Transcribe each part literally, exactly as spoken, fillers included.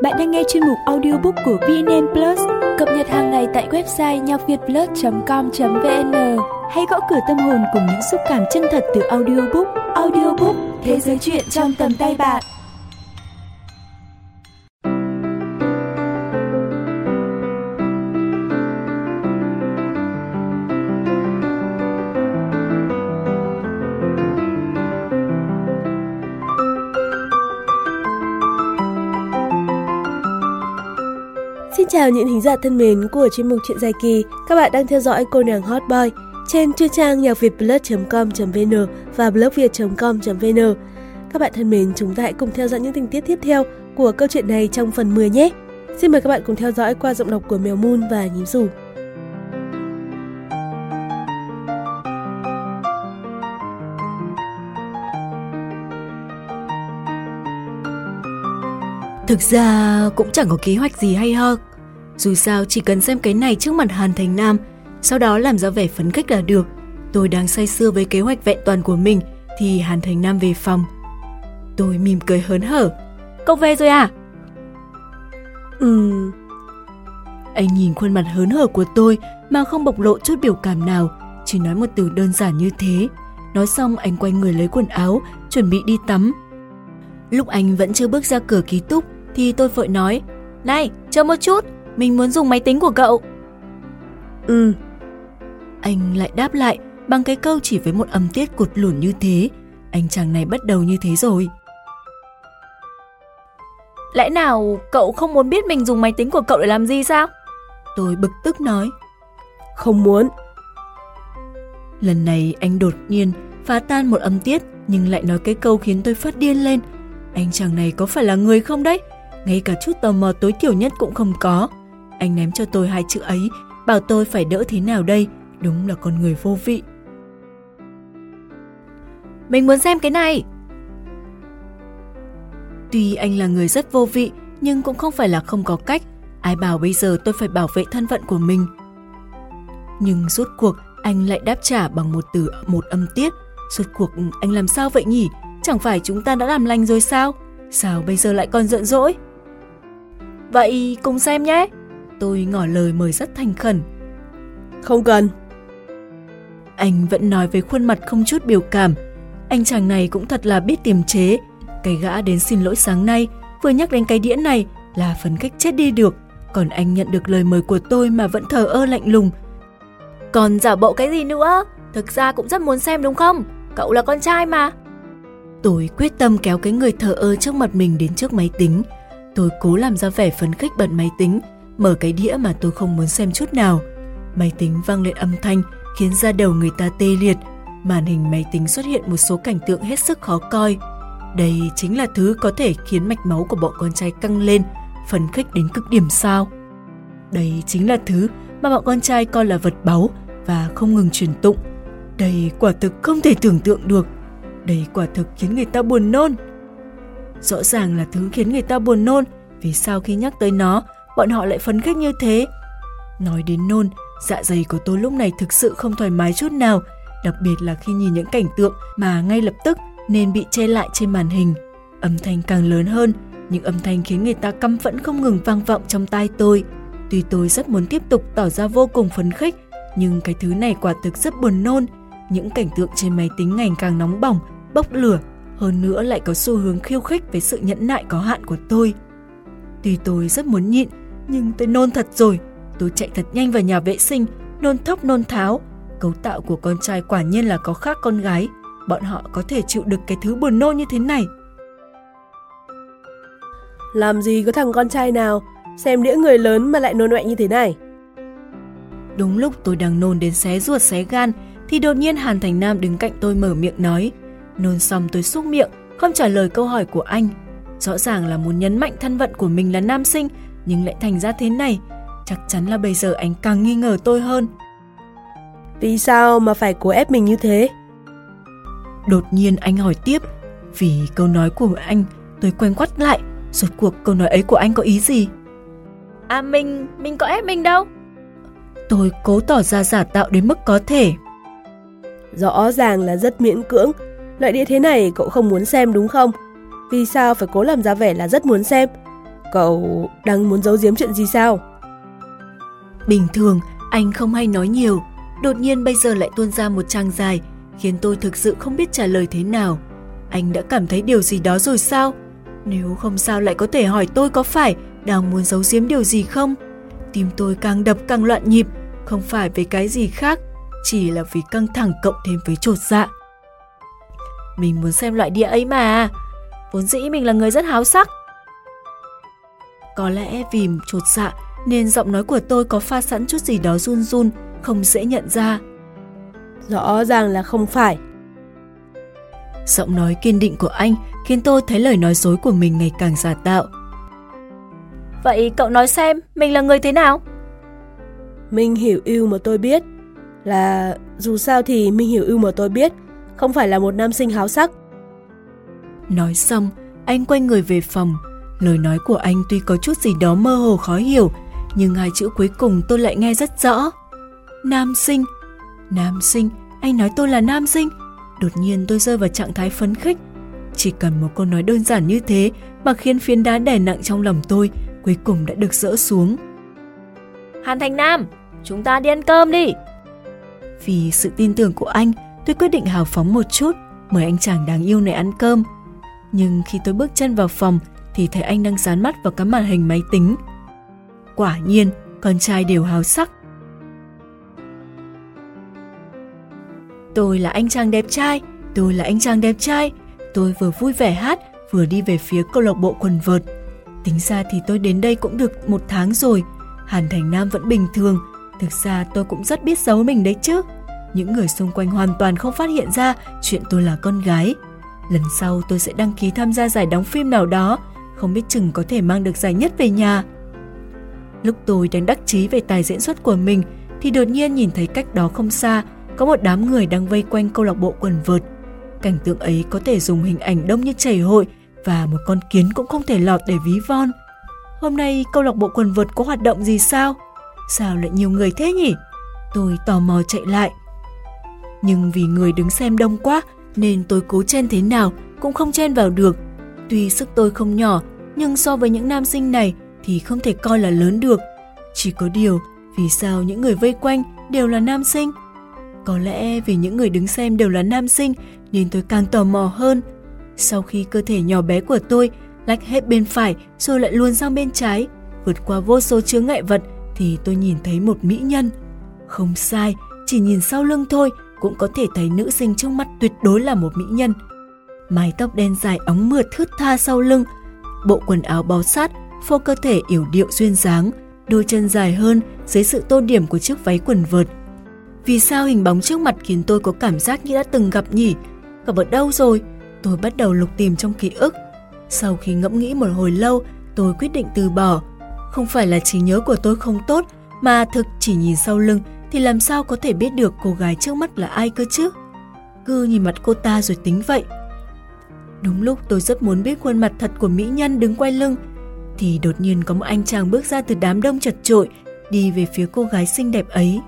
Bạn đang nghe chuyên mục audiobook của vê en en Plus, cập nhật hàng ngày tại website nhocvietplus chấm com chấm vn. Hãy gõ cửa tâm hồn cùng những xúc cảm chân thật từ audiobook. Audiobook, thế giới truyện trong tầm tay bạn. Xin chào những thính giả thân mến của chuyên mục Chuyện Dài Kỳ. Các bạn đang theo dõi cô nàng Hot Boy trên chuyên trang nhocvietplus chấm com chấm vn và blogviet chấm com chấm vn. Các bạn thân mến, chúng ta hãy cùng theo dõi những tình tiết tiếp theo của câu chuyện này trong phần mười nhé. Xin mời các bạn cùng theo dõi qua giọng đọc của Mèo Moon và Nhím Dù. Thực ra cũng chẳng có kế hoạch gì hay ho. Dù sao chỉ cần xem cái này trước mặt Hàn Thành Nam, sau đó làm ra vẻ phấn khích là được. Tôi đang say sưa với kế hoạch vẹn toàn của mình thì Hàn Thành Nam về phòng. Tôi mỉm cười hớn hở. Cậu về rồi à? Ừm. Anh nhìn khuôn mặt hớn hở của tôi mà không bộc lộ chút biểu cảm nào, chỉ nói một từ đơn giản như thế. Nói xong anh quay người lấy quần áo, chuẩn bị đi tắm. Lúc anh vẫn chưa bước ra cửa ký túc thì tôi vội nói: Này, chờ một chút, mình muốn dùng máy tính của cậu. Ừ. Anh lại đáp lại bằng cái câu chỉ với một âm tiết cụt lủn như thế. Anh chàng này bắt đầu như thế rồi. Lẽ nào cậu không muốn biết mình dùng máy tính của cậu để làm gì sao? Tôi bực tức nói. Không muốn. Lần này anh đột nhiên phá tan một âm tiết nhưng lại nói cái câu khiến tôi phát điên lên. Anh chàng này có phải là người không đấy? Ngay cả chút tò mò tối thiểu nhất cũng không có. Anh ném cho tôi hai chữ ấy, bảo tôi phải đỡ thế nào đây? Đúng là con người vô vị. Mình muốn xem cái này. Tuy anh là người rất vô vị, nhưng cũng không phải là không có cách. Ai bảo bây giờ tôi phải bảo vệ thân phận của mình. Nhưng rốt cuộc anh lại đáp trả bằng một từ một âm tiết. Rốt cuộc anh làm sao vậy nhỉ? Chẳng phải chúng ta đã làm lành rồi sao? Sao bây giờ lại còn giận dỗi? Vậy cùng xem nhé. Tôi ngỏ lời mời rất thành khẩn. Không cần. Anh vẫn nói với khuôn mặt không chút biểu cảm. Anh chàng này cũng thật là biết kiềm chế. Cái gã đến xin lỗi sáng nay vừa nhắc đến cái đĩa này là phấn khích chết đi được. Còn anh nhận được lời mời của tôi mà vẫn thờ ơ lạnh lùng. Còn giả bộ cái gì nữa? Thực ra cũng rất muốn xem đúng không? Cậu là con trai mà. Tôi quyết tâm kéo cái người thờ ơ trước mặt mình đến trước máy tính. Tôi cố làm ra vẻ phấn khích bật máy tính, mở cái đĩa mà tôi không muốn xem chút nào. Máy tính vang lên âm thanh khiến da đầu người ta tê liệt. Màn hình máy tính xuất hiện một số cảnh tượng hết sức khó coi. Đây chính là thứ có thể khiến mạch máu của bọn con trai căng lên, phấn khích đến cực điểm sao? Đây chính là thứ mà bọn con trai coi là vật báu và không ngừng truyền tụng. Đây quả thực không thể tưởng tượng được. Đây quả thực khiến người ta buồn nôn. Rõ ràng là thứ khiến người ta buồn nôn. Vì sao khi nhắc tới nó, bọn họ lại phấn khích như thế? Nói đến nôn, dạ dày của tôi lúc này thực sự không thoải mái chút nào. Đặc biệt là khi nhìn những cảnh tượng mà ngay lập tức nên bị che lại trên màn hình. Âm thanh càng lớn hơn, những âm thanh khiến người ta căm phẫn không ngừng vang vọng trong tai tôi. Tuy tôi rất muốn tiếp tục tỏ ra vô cùng phấn khích, nhưng cái thứ này quả thực rất buồn nôn. Những cảnh tượng trên máy tính ngày càng nóng bỏng, bốc lửa, hơn nữa lại có xu hướng khiêu khích với sự nhẫn nại có hạn của tôi. Tuy tôi rất muốn nhịn, nhưng tôi nôn thật rồi. Tôi chạy thật nhanh vào nhà vệ sinh, nôn thốc nôn tháo. Cấu tạo của con trai quả nhiên là có khác con gái. Bọn họ có thể chịu được cái thứ buồn nôn như thế này. Làm gì có thằng con trai nào xem đĩa người lớn mà lại nôn ọe như thế này? Đúng lúc tôi đang nôn đến xé ruột xé gan thì đột nhiên Hàn Thành Nam đứng cạnh tôi mở miệng nói. Nôn xong tôi súc miệng, không trả lời câu hỏi của anh. Rõ ràng là muốn nhấn mạnh thân phận của mình là nam sinh, nhưng lại thành ra thế này. Chắc chắn là bây giờ anh càng nghi ngờ tôi hơn. Vì sao mà phải cố ép mình như thế? Đột nhiên anh hỏi tiếp. Vì câu nói của anh, tôi quay quắt lại. Rốt cuộc câu nói ấy của anh có ý gì? À mình, mình có ép mình đâu. Tôi cố tỏ ra giả tạo đến mức có thể. Rõ ràng là rất miễn cưỡng. Loại đĩa thế này cậu không muốn xem đúng không? Vì sao phải cố làm ra vẻ là rất muốn xem? Cậu đang muốn giấu giếm chuyện gì sao? Bình thường, anh không hay nói nhiều. Đột nhiên bây giờ lại tuôn ra một trang dài, khiến tôi thực sự không biết trả lời thế nào. Anh đã cảm thấy điều gì đó rồi sao? Nếu không sao lại có thể hỏi tôi có phải đang muốn giấu giếm điều gì không? Tim tôi càng đập càng loạn nhịp, không phải vì cái gì khác, chỉ là vì căng thẳng cộng thêm với chột dạ. Mình muốn xem loại đĩa ấy mà, vốn dĩ mình là người rất háo sắc. Có lẽ vì chột dạ nên giọng nói của tôi có pha sẵn chút gì đó run run, không dễ nhận ra. Rõ ràng là không phải. Giọng nói kiên định của anh khiến tôi thấy lời nói dối của mình ngày càng giả tạo. Vậy cậu nói xem, mình là người thế nào? Minh Hiểu Ưu mà tôi biết là... Dù sao thì Minh Hiểu Ưu mà tôi biết không phải là một nam sinh háo sắc. Nói xong, anh quay người về phòng. Lời nói của anh tuy có chút gì đó mơ hồ khó hiểu, nhưng hai chữ cuối cùng tôi lại nghe rất rõ. Nam sinh. Nam sinh, anh nói tôi là nam sinh. Đột nhiên tôi rơi vào trạng thái phấn khích. Chỉ cần một câu nói đơn giản như thế mà khiến phiến đá đè nặng trong lòng tôi cuối cùng đã được dỡ xuống. Hàn Thành Nam, chúng ta đi ăn cơm đi. Vì sự tin tưởng của anh, tôi quyết định hào phóng một chút, mời anh chàng đáng yêu này ăn cơm. Nhưng khi tôi bước chân vào phòng thì thấy anh đang dán mắt vào cái màn hình máy tính. Quả nhiên, con trai đều háo sắc. Tôi là anh chàng đẹp trai, tôi là anh chàng đẹp trai. Tôi vừa vui vẻ hát, vừa đi về phía câu lạc bộ quần vợt. Tính ra thì tôi đến đây cũng được một tháng rồi. Hàn Thành Nam vẫn bình thường. Thực ra tôi cũng rất biết giấu mình đấy chứ. Những người xung quanh hoàn toàn không phát hiện ra chuyện tôi là con gái. Lần sau tôi sẽ đăng ký tham gia giải đóng phim nào đó, không biết chừng có thể mang được giải nhất về nhà. Lúc tôi đang đắc chí về tài diễn xuất của mình thì đột nhiên nhìn thấy cách đó không xa có một đám người đang vây quanh câu lạc bộ quần vợt. Cảnh tượng ấy có thể dùng hình ảnh đông như chảy hội và một con kiến cũng không thể lọt để ví von. Hôm nay câu lạc bộ quần vợt có hoạt động gì sao? Sao lại nhiều người thế nhỉ? Tôi tò mò chạy lại. Nhưng vì người đứng xem đông quá nên tôi cố chen thế nào cũng không chen vào được. Tuy sức tôi không nhỏ nhưng so với những nam sinh này thì không thể coi là lớn được. Chỉ có điều, vì sao những người vây quanh đều là nam sinh? Có lẽ vì những người đứng xem đều là nam sinh nên tôi càng tò mò hơn. Sau khi cơ thể nhỏ bé của tôi lách hết bên phải rồi lại luồn sang bên trái, vượt qua vô số chướng ngại vật thì tôi nhìn thấy một mỹ nhân. Không sai, chỉ nhìn sau lưng thôi cũng có thể thấy nữ sinh trước mắt tuyệt đối là một mỹ nhân. Mái tóc đen dài óng mượt thướt tha sau lưng, bộ quần áo bó sát, phô cơ thể yểu điệu duyên dáng, đôi chân dài hơn dưới sự tô điểm của chiếc váy quần vợt. Vì sao hình bóng trước mặt khiến tôi có cảm giác như đã từng gặp nhỉ? Gặp ở đâu rồi? Tôi bắt đầu lục tìm trong ký ức. Sau khi ngẫm nghĩ một hồi lâu, tôi quyết định từ bỏ. Không phải là trí nhớ của tôi không tốt, mà thực chỉ nhìn sau lưng thì làm sao có thể biết được cô gái trước mắt là ai cơ chứ? Cứ nhìn mặt cô ta rồi tính vậy. Đúng lúc tôi rất muốn biết khuôn mặt thật của mỹ nhân đứng quay lưng, thì đột nhiên có một anh chàng bước ra từ đám đông chật chội, đi về phía cô gái xinh đẹp ấy.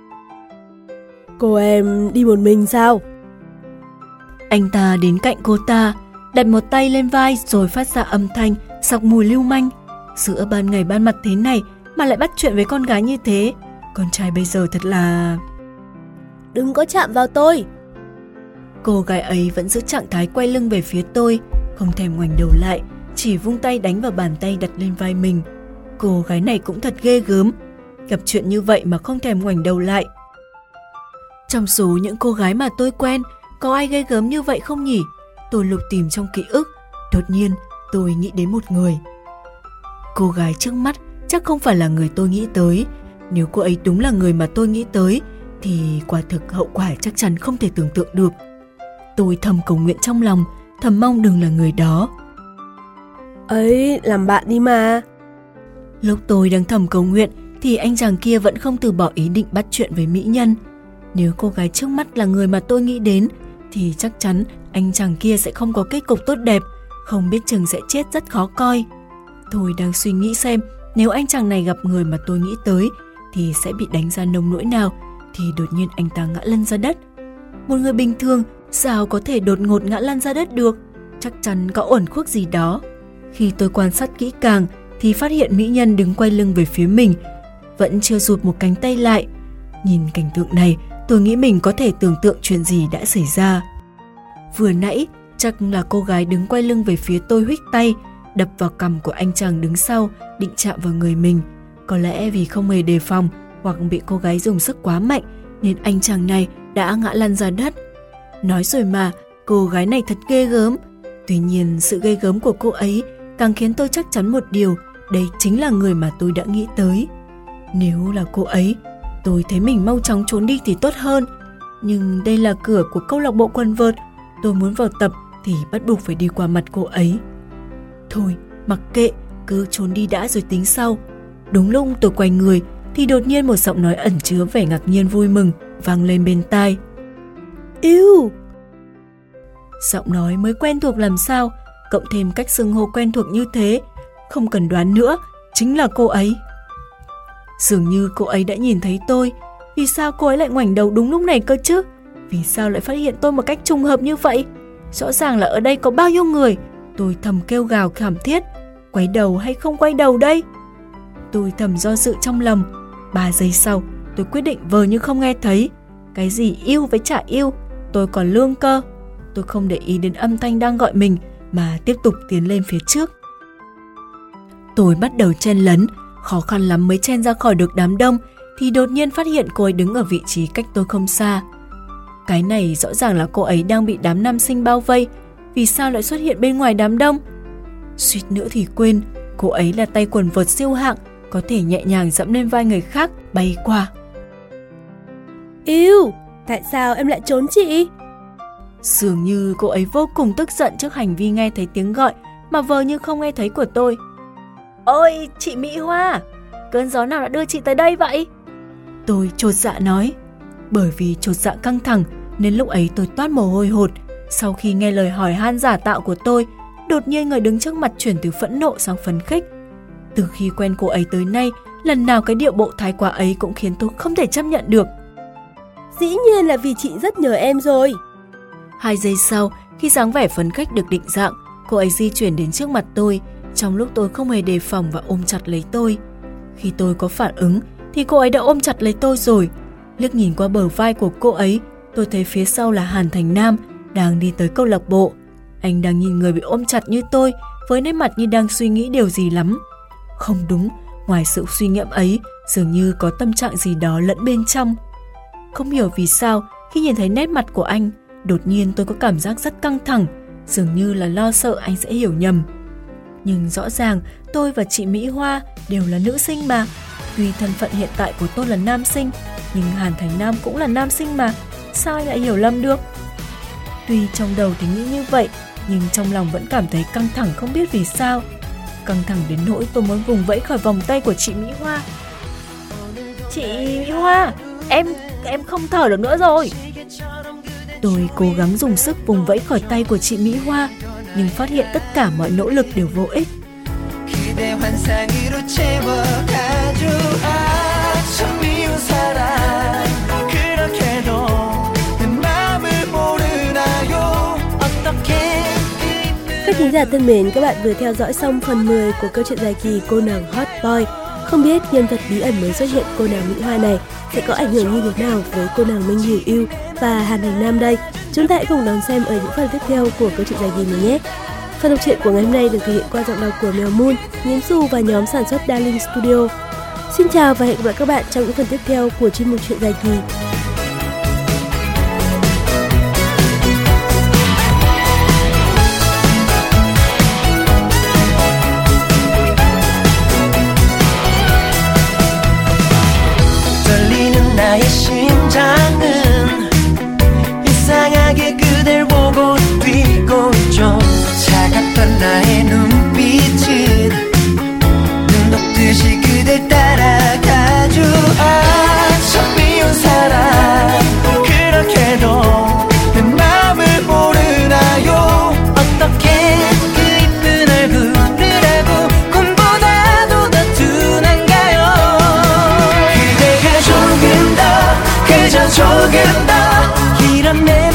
Cô em đi một mình sao? Anh ta đến cạnh cô ta, đặt một tay lên vai rồi phát ra âm thanh sặc mùi lưu manh. Giữa ban ngày ban mặt thế này mà lại bắt chuyện với con gái như thế, con trai bây giờ thật là... Đừng có chạm vào tôi. Cô gái ấy vẫn giữ trạng thái quay lưng về phía tôi, không thèm ngoảnh đầu lại, chỉ vung tay đánh vào bàn tay đặt lên vai mình. Cô gái này cũng thật ghê gớm, gặp chuyện như vậy mà không thèm ngoảnh đầu lại. Trong số những cô gái mà tôi quen, có ai ghê gớm như vậy không nhỉ? Tôi lục tìm trong ký ức, đột nhiên tôi nghĩ đến một người. Cô gái trước mắt chắc không phải là người tôi nghĩ tới. Nếu cô ấy đúng là người mà tôi nghĩ tới thì quả thực hậu quả chắc chắn không thể tưởng tượng được. Tôi thầm cầu nguyện trong lòng, thầm mong đừng là người đó. Ấy, làm bạn đi mà. Lúc tôi đang thầm cầu nguyện thì anh chàng kia vẫn không từ bỏ ý định bắt chuyện với mỹ nhân. Nếu cô gái trước mắt là người mà tôi nghĩ đến thì chắc chắn anh chàng kia sẽ không có kết cục tốt đẹp, không biết chừng sẽ chết rất khó coi. Tôi đang suy nghĩ xem nếu anh chàng này gặp người mà tôi nghĩ tới thì sẽ bị đánh ra nông nỗi nào, thì đột nhiên anh ta ngã lăn ra đất. Một người bình thường sao có thể đột ngột ngã lăn ra đất được? Chắc chắn có uẩn khuất gì đó. Khi tôi quan sát kỹ càng thì phát hiện mỹ nhân đứng quay lưng về phía mình, vẫn chưa rụt một cánh tay lại. Nhìn cảnh tượng này, tôi nghĩ mình có thể tưởng tượng chuyện gì đã xảy ra. Vừa nãy, chắc là cô gái đứng quay lưng về phía tôi huých tay, đập vào cằm của anh chàng đứng sau, định chạm vào người mình. Có lẽ vì không hề đề phòng hoặc bị cô gái dùng sức quá mạnh nên anh chàng này đã ngã lăn ra đất. Nói rồi mà, cô gái này thật ghê gớm. Tuy nhiên, sự ghê gớm của cô ấy càng khiến tôi chắc chắn một điều, đây chính là người mà tôi đã nghĩ tới. Nếu là cô ấy, tôi thấy mình mau chóng trốn đi thì tốt hơn. Nhưng đây là cửa của câu lạc bộ quần vợt, tôi muốn vào tập thì bắt buộc phải đi qua mặt cô ấy. Thôi, mặc kệ, cứ trốn đi đã rồi tính sau. Đúng lúc tôi quay người thì đột nhiên một giọng nói ẩn chứa vẻ ngạc nhiên vui mừng vang lên bên tai. Yêu! Giọng nói mới quen thuộc làm sao, cộng thêm cách xưng hô quen thuộc như thế, không cần đoán nữa, chính là cô ấy. Dường như cô ấy đã nhìn thấy tôi. Vì sao cô ấy lại ngoảnh đầu đúng lúc này cơ chứ? Vì sao lại phát hiện tôi một cách trùng hợp như vậy? Rõ ràng là ở đây có bao nhiêu người. Tôi thầm kêu gào thảm thiết. Quay đầu hay không quay đầu đây? Tôi thầm do dự trong lòng. Ba giây sau, tôi quyết định vờ như không nghe thấy. Cái gì yêu với chả yêu, tôi còn lương cơ. Tôi không để ý đến âm thanh đang gọi mình mà tiếp tục tiến lên phía trước. Tôi bắt đầu chen lấn, khó khăn lắm mới chen ra khỏi được đám đông thì đột nhiên phát hiện cô ấy đứng ở vị trí cách tôi không xa. Cái này rõ ràng là cô ấy đang bị đám nam sinh bao vây, vì sao lại xuất hiện bên ngoài đám đông? Suýt nữa thì quên, cô ấy là tay quần vợt siêu hạng, có thể nhẹ nhàng dẫm lên vai người khác bay qua. Yêu, tại sao em lại trốn chị? Dường như cô ấy vô cùng tức giận trước hành vi nghe thấy tiếng gọi mà vờ như không nghe thấy của tôi. Ôi, chị Mỹ Hoa, cơn gió nào đã đưa chị tới đây vậy? Tôi chột dạ nói. Bởi vì chột dạ căng thẳng nên lúc ấy tôi toát mồ hôi hột. Sau khi nghe lời hỏi han giả tạo của tôi, đột nhiên người đứng trước mặt chuyển từ phẫn nộ sang phấn khích. Từ khi quen cô ấy tới nay, lần nào cái điệu bộ thái quá ấy cũng khiến tôi không thể chấp nhận được. Dĩ nhiên là vì chị rất nhớ em rồi. Hai giây sau, khi dáng vẻ phấn khích được định dạng, cô ấy di chuyển đến trước mặt tôi, trong lúc tôi không hề đề phòng và ôm chặt lấy tôi. Khi tôi có phản ứng, thì cô ấy đã ôm chặt lấy tôi rồi. Liếc nhìn qua bờ vai của cô ấy, tôi thấy phía sau là Hàn Thành Nam, đang đi tới câu lạc bộ. Anh đang nhìn người bị ôm chặt như tôi, với nét mặt như đang suy nghĩ điều gì lắm. Không đúng, ngoài sự suy nghiệm ấy, dường như có tâm trạng gì đó lẫn bên trong. Không hiểu vì sao, khi nhìn thấy nét mặt của anh, đột nhiên tôi có cảm giác rất căng thẳng, dường như là lo sợ anh sẽ hiểu nhầm. Nhưng rõ ràng tôi và chị Mỹ Hoa đều là nữ sinh mà. Tuy thân phận hiện tại của tôi là nam sinh, nhưng Hàn Thành Nam cũng là nam sinh mà, sao anh lại hiểu lầm được? Tuy trong đầu thì nghĩ như vậy, nhưng trong lòng vẫn cảm thấy căng thẳng không biết vì sao. Căng thẳng đến nỗi tôi muốn vùng vẫy khỏi vòng tay của chị Mỹ Hoa. Chị Mỹ Hoa, em, em không thở được nữa rồi. Tôi cố gắng dùng sức vùng vẫy khỏi tay của chị Mỹ Hoa, nhưng phát hiện tất cả mọi nỗ lực đều vô ích. Các thính giả thân mến, các bạn vừa theo dõi xong phần mười của câu chuyện dài kỳ Cô nàng Hot Boy. Không biết nhân vật bí ẩn mới xuất hiện cô nàng Mỹ Hoa này sẽ có ảnh hưởng như thế nào với cô nàng Minh Hiểu Yêu và Hàn Thành Nam đây. Chúng ta hãy cùng đón xem ở những phần tiếp theo của câu chuyện dài kỳ này nhé. Phần đọc truyện của ngày hôm nay được thực hiện qua giọng đọc của Mèo Moon, Nhiễm Xu và nhóm sản xuất Darling Studio. Xin chào và hẹn gặp lại các bạn trong những phần tiếp theo của chuyên mục chuyện dài kỳ. 나의 심장은 이상하게 그댈 보고 뛰고 있죠. 차갑던 나의 눈빛은 눈 녹듯이 그댈 따라가죠. 아, 참 미운 사람 그렇게도 내 맘을 모르나요. 어떻게 그 이쁜 얼굴을 하고 꿈보다도 더 둔한가요. 그대가 조금 더 그저 조금 더 이런 내